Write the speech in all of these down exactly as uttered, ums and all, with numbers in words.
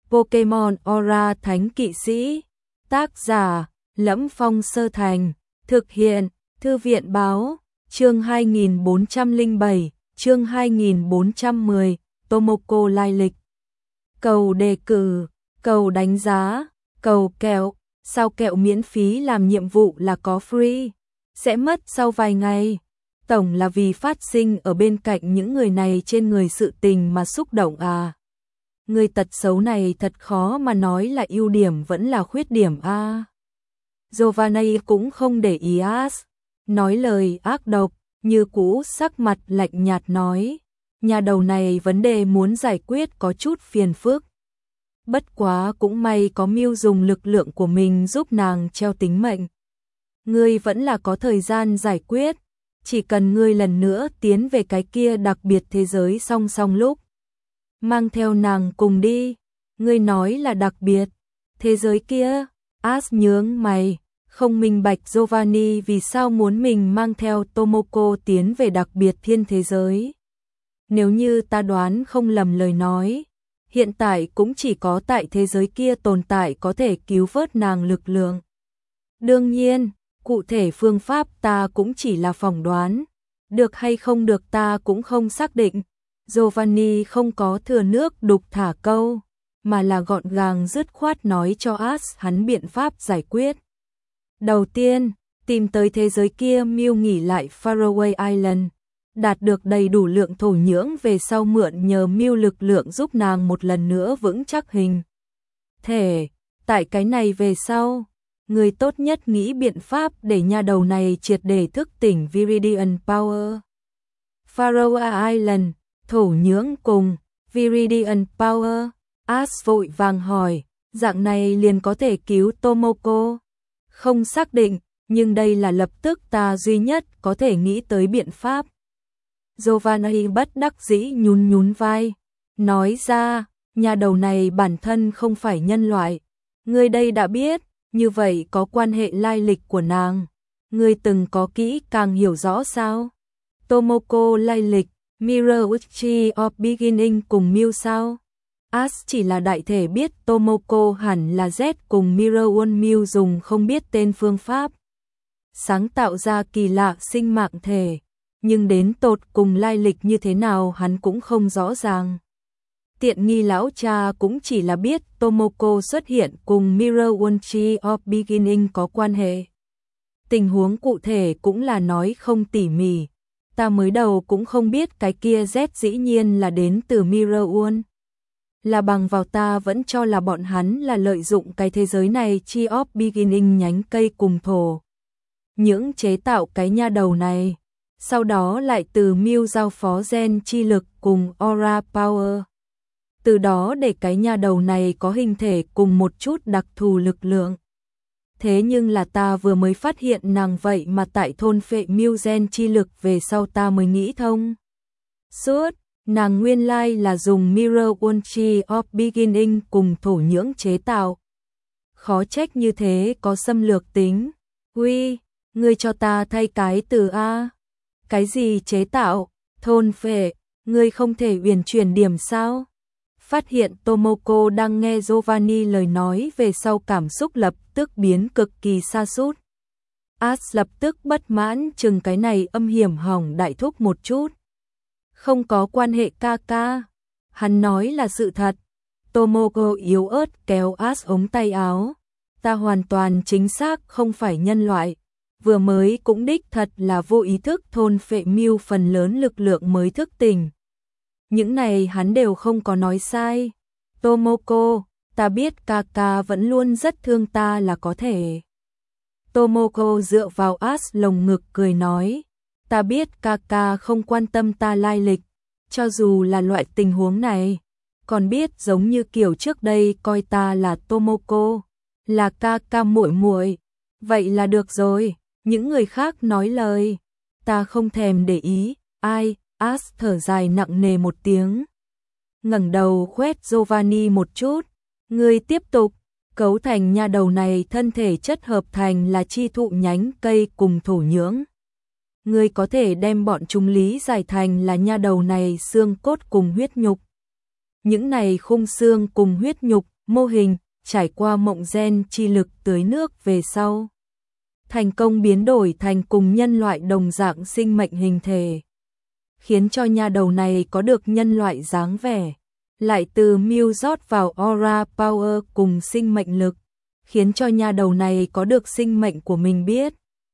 Pokemon Aura Thánh Kỵ Sĩ. Tác giả: Lẫm Phong Sơ Thành. Thực hiện: Thư viện báo. Chương hai nghìn bốn trăm lẻ bảy, chương hai nghìn bốn trăm mười, Tomoko lai lịch. Cầu đề cử, cầu đánh giá, cầu kẹo. Sao kẹo miễn phí làm nhiệm vụ là có free, sẽ mất sau vài ngày. Tổng là vì phát sinh ở bên cạnh những người này trên người sự tình mà xúc động à. Người tật xấu này thật khó mà nói là ưu điểm vẫn là khuyết điểm a. À. Giovanni cũng không để ý As, nói lời ác độc, như cũ sắc mặt lạnh nhạt nói, nhà đầu này vấn đề muốn giải quyết có chút phiền phức. Bất quá cũng may có Mưu dùng lực lượng của mình giúp nàng treo tính mệnh. Ngươi vẫn là có thời gian giải quyết, chỉ cần ngươi lần nữa tiến về cái kia đặc biệt thế giới song song lúc. Mang theo nàng cùng đi, ngươi nói là đặc biệt, thế giới kia, As nhướng mày, không minh bạch Giovanni vì sao muốn mình mang theo Tomoko tiến về đặc biệt thiên thế giới. Nếu như ta đoán không lầm lời nói, hiện tại cũng chỉ có tại thế giới kia tồn tại có thể cứu vớt nàng lực lượng. Đương nhiên, cụ thể phương pháp ta cũng chỉ là phỏng đoán, được hay không được ta cũng không xác định. Giovanni không có thừa nước đục thả câu, mà là gọn gàng dứt khoát nói cho As hắn biện pháp giải quyết. Đầu tiên, tìm tới thế giới kia Mưu nghỉ lại Faraway Island, đạt được đầy đủ lượng thổ nhưỡng về sau mượn nhờ Mưu lực lượng giúp nàng một lần nữa vững chắc hình thể. Tại cái này về sau, người tốt nhất nghĩ biện pháp để nha đầu này triệt để thức tỉnh Viridian Power. Faraway Island, thổ nhưỡng cùng Viridian Power. As vội vàng hỏi, dạng này liền có thể cứu Tomoko. Không xác định, nhưng đây là lập tức ta duy nhất có thể nghĩ tới biện pháp. Giovanni bất đắc dĩ nhún nhún vai, nói ra, nhà đầu này bản thân không phải nhân loại. Ngươi đây đã biết, như vậy có quan hệ lai lịch của nàng. Ngươi từng có kỹ càng hiểu rõ sao? Tomoko lai lịch, Mirror Uchi of Beginning cùng Mưu sao? As chỉ là đại thể biết Tomoko hẳn là Z cùng Mirror One Mưu dùng không biết tên phương pháp sáng tạo ra kỳ lạ sinh mạng thể, nhưng đến tột cùng lai lịch như thế nào hắn cũng không rõ ràng. Tiện nghi lão cha cũng chỉ là biết Tomoko xuất hiện cùng Mirror One Tree of Beginning có quan hệ. Tình huống cụ thể cũng là nói không tỉ mỉ, ta mới đầu cũng không biết cái kia Z dĩ nhiên là đến từ Mirror One. Là bằng vào ta vẫn cho là bọn hắn là lợi dụng cái thế giới này Tree of Beginning nhánh cây cùng thổ những chế tạo cái nha đầu này, sau đó lại từ Mưu giao phó gen chi lực cùng Aura Power. Từ đó để cái nha đầu này có hình thể cùng một chút đặc thù lực lượng. Thế nhưng là ta vừa mới phát hiện nàng vậy mà tại thôn phệ Mưu gen chi lực về sau ta mới nghĩ thông suốt. Nàng nguyên lai là dùng Mirror One Tree of Beginning cùng thổ nhưỡng chế tạo. Khó trách như thế có xâm lược tính. Uy, ngươi cho ta thay cái từ A. Cái gì chế tạo, thôn phệ, ngươi không thể uyển chuyển điểm sao? Phát hiện Tomoko đang nghe Giovanni lời nói về sau cảm xúc lập tức biến cực kỳ sa sút. As lập tức bất mãn chừng cái này âm hiểm hỏng đại thúc một chút. Không có quan hệ ca ca. Hắn nói là sự thật. Tomoko yếu ớt kéo As ống tay áo. Ta hoàn toàn chính xác không phải nhân loại. Vừa mới cũng đích thật là vô ý thức thôn phệ Mưu phần lớn lực lượng mới thức tỉnh. Những này hắn đều không có nói sai. Tomoko, ta biết ca ca vẫn luôn rất thương ta là có thể. Tomoko dựa vào As lồng ngực cười nói. Ta biết ca ca không quan tâm ta lai lịch, cho dù là loại tình huống này, còn biết giống như kiểu trước đây coi ta là Tomoko, là ca ca muội muội, vậy là được rồi. Những người khác nói lời, ta không thèm để ý. Ai? As thở dài nặng nề một tiếng, ngẩng đầu khoét Giovanni một chút. Ngươi tiếp tục. Cấu thành nha đầu này thân thể chất hợp thành là chi thụ nhánh cây cùng thổ nhưỡng. Ngươi có thể đem bọn chúng lý giải thành là nha đầu này xương cốt cùng huyết nhục. Những này khung xương cùng huyết nhục mô hình, trải qua mộng gen chi lực tưới nước về sau. Thành công biến đổi thành cùng nhân loại đồng dạng sinh mệnh hình thể. Khiến cho nha đầu này có được nhân loại dáng vẻ. Lại từ Mew rót vào Aura Power cùng sinh mệnh lực. Khiến cho nha đầu này có được sinh mệnh của mình biết.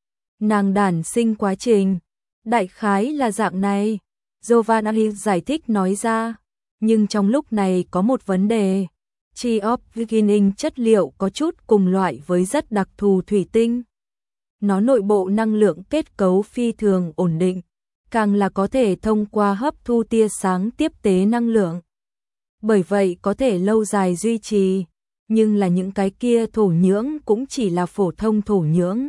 Nàng đản sinh quá trình. Đại khái là dạng này. Giovanni giải thích nói ra. Nhưng trong lúc này có một vấn đề. Chi of Beginning chất liệu có chút cùng loại với rất đặc thù thủy tinh. Nó nội bộ năng lượng kết cấu phi thường ổn định, càng là có thể thông qua hấp thu tia sáng tiếp tế năng lượng. Bởi vậy có thể lâu dài duy trì, nhưng là những cái kia thổ nhưỡng cũng chỉ là phổ thông thổ nhưỡng.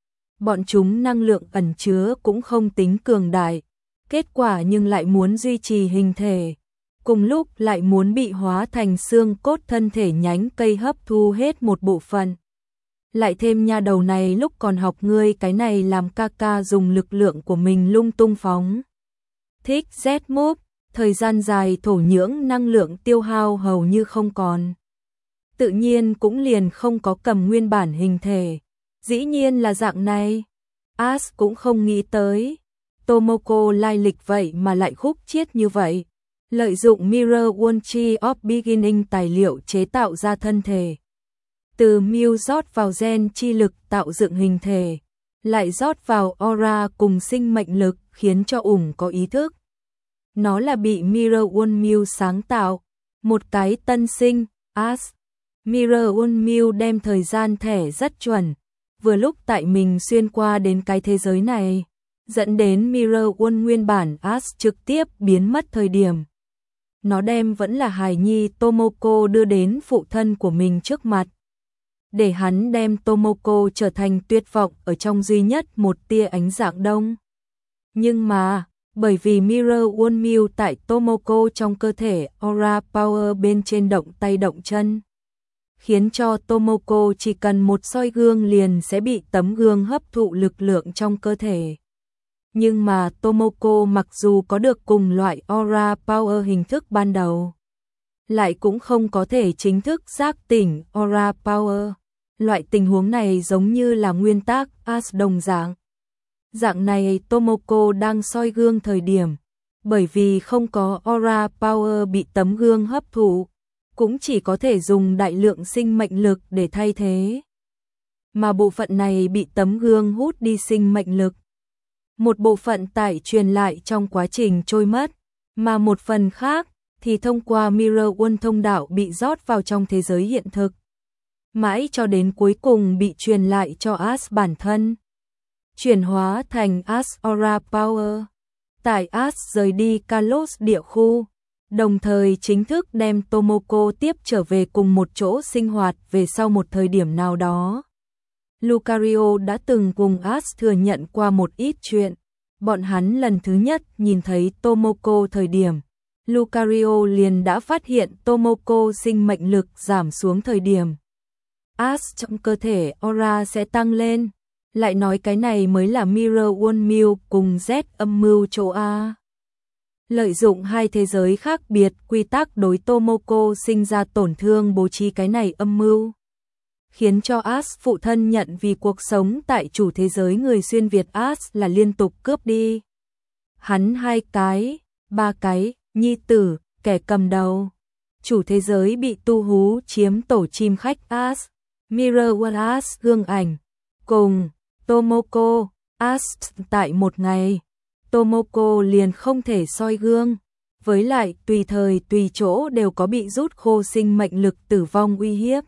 Bọn chúng năng lượng ẩn chứa cũng không tính cường đại, kết quả nhưng lại muốn duy trì hình thể. Cùng lúc lại muốn bị hóa thành xương cốt thân thể nhánh cây hấp thu hết một bộ phận. Lại thêm nha đầu này lúc còn học ngươi cái này làm ca ca dùng lực lượng của mình lung tung phóng. Thích Z move, thời gian dài thổ nhưỡng năng lượng tiêu hao hầu như không còn. Tự nhiên cũng liền không có cầm nguyên bản hình thể. Dĩ nhiên là dạng này. As cũng không nghĩ tới. Tomoko lai lịch vậy mà lại khúc chiết như vậy. Lợi dụng Mirror One Chi of Beginning tài liệu chế tạo ra thân thể. Từ Mew rót vào gen chi lực tạo dựng hình thể, lại rót vào aura cùng sinh mệnh lực khiến cho ủng có ý thức. Nó là bị Mirror One Mew sáng tạo, một cái tân sinh, As. Mirror One Mew đem thời gian thẻ rất chuẩn, vừa lúc tại mình xuyên qua đến cái thế giới này, dẫn đến Mirror One nguyên bản As trực tiếp biến mất thời điểm. Nó đem vẫn là hài nhi Tomoko đưa đến phụ thân của mình trước mặt. Để hắn đem Tomoko trở thành tuyệt vọng ở trong duy nhất một tia ánh dạng đông. Nhưng mà, bởi vì Mirror One Mew tại Tomoko trong cơ thể Aura Power bên trên động tay động chân, khiến cho Tomoko chỉ cần một soi gương liền sẽ bị tấm gương hấp thụ lực lượng trong cơ thể. Nhưng mà Tomoko mặc dù có được cùng loại Aura Power hình thức ban đầu, lại cũng không có thể chính thức giác tỉnh Aura Power. Loại tình huống này giống như là nguyên tắc As đồng dạng. Dạng này Tomoko đang soi gương thời điểm, bởi vì không có Aura Power bị tấm gương hấp thụ, cũng chỉ có thể dùng đại lượng sinh mệnh lực để thay thế. Mà bộ phận này bị tấm gương hút đi sinh mệnh lực. Một bộ phận tải truyền lại trong quá trình trôi mất, mà một phần khác thì thông qua Mirror One thông đạo bị rót vào trong thế giới hiện thực. Mãi cho đến cuối cùng bị truyền lại cho As bản thân. Chuyển hóa thành As Aura Power. Tại As rời đi Kalos địa khu, đồng thời chính thức đem Tomoko tiếp trở về cùng một chỗ sinh hoạt về sau một thời điểm nào đó. Lucario đã từng cùng As thừa nhận qua một ít chuyện. Bọn hắn lần thứ nhất nhìn thấy Tomoko thời điểm, Lucario liền đã phát hiện Tomoko sinh mệnh lực giảm xuống thời điểm. As trong cơ thể aura sẽ tăng lên, lại nói cái này mới là Mirror One Mew cùng Z âm mưu chỗ A. Lợi dụng hai thế giới khác biệt quy tắc đối Tomoko sinh ra tổn thương bố trí cái này âm mưu. Khiến cho As phụ thân nhận vì cuộc sống tại chủ thế giới người xuyên Việt As là liên tục cướp đi. Hắn hai cái, ba cái, nhi tử, kẻ cầm đầu. Chủ thế giới bị tu hú chiếm tổ chim khách As. Mirror One As gương ảnh. Cùng Tomoko, As tại một ngày. Tomoko liền không thể soi gương. Với lại tùy thời tùy chỗ đều có bị rút khô sinh mệnh lực tử vong uy hiếp.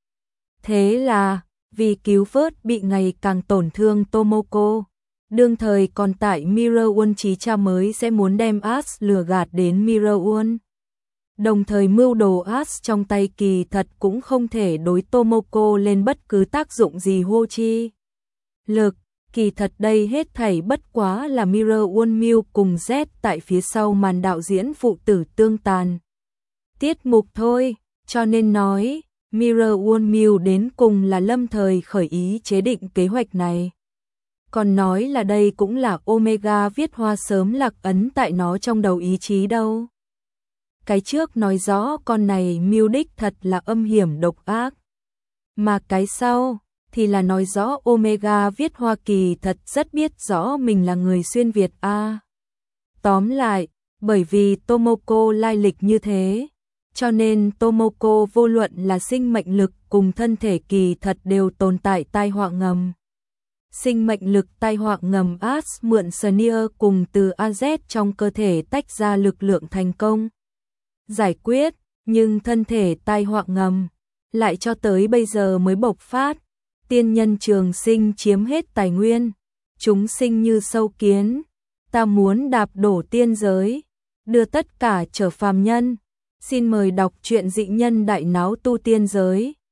Thế là, vì cứu vớt bị ngày càng tổn thương Tomoko, đương thời còn tại Mirror One trí cha mới sẽ muốn đem As lừa gạt đến Mirror One. Đồng thời mưu đồ As trong tay kỳ thật cũng không thể đối Tomoko lên bất cứ tác dụng gì hô chi. Lực, kỳ thật đây hết thảy bất quá là Mirror One Mew cùng Z tại phía sau màn đạo diễn phụ tử tương tàn. Tiết mục thôi, cho nên nói, Mirror One Mew đến cùng là lâm thời khởi ý chế định kế hoạch này. Còn nói là đây cũng là Omega viết hoa sớm lạc ấn tại nó trong đầu ý chí đâu. cái trước nói rõ con này mưu đích thật là âm hiểm độc ác. Mà cái sau thì là nói rõ Omega viết Hoa Kỳ thật rất biết rõ mình là người xuyên Việt a. À, tóm lại, bởi vì Tomoko lai lịch như thế, cho nên Tomoko vô luận là sinh mệnh lực cùng thân thể kỳ thật đều tồn tại tai họa ngầm. Sinh mệnh lực tai họa ngầm As mượn Sneer cùng từ a zét trong cơ thể tách ra lực lượng thành công giải quyết, nhưng thân thể tai họa ngầm lại cho tới bây giờ mới bộc phát. Tiên nhân trường sinh chiếm hết tài nguyên, chúng sinh như sâu kiến, ta muốn đạp đổ tiên giới, đưa tất cả trở phàm nhân. Xin mời đọc truyện Dị Nhân Đại Náo Tu Tiên Giới.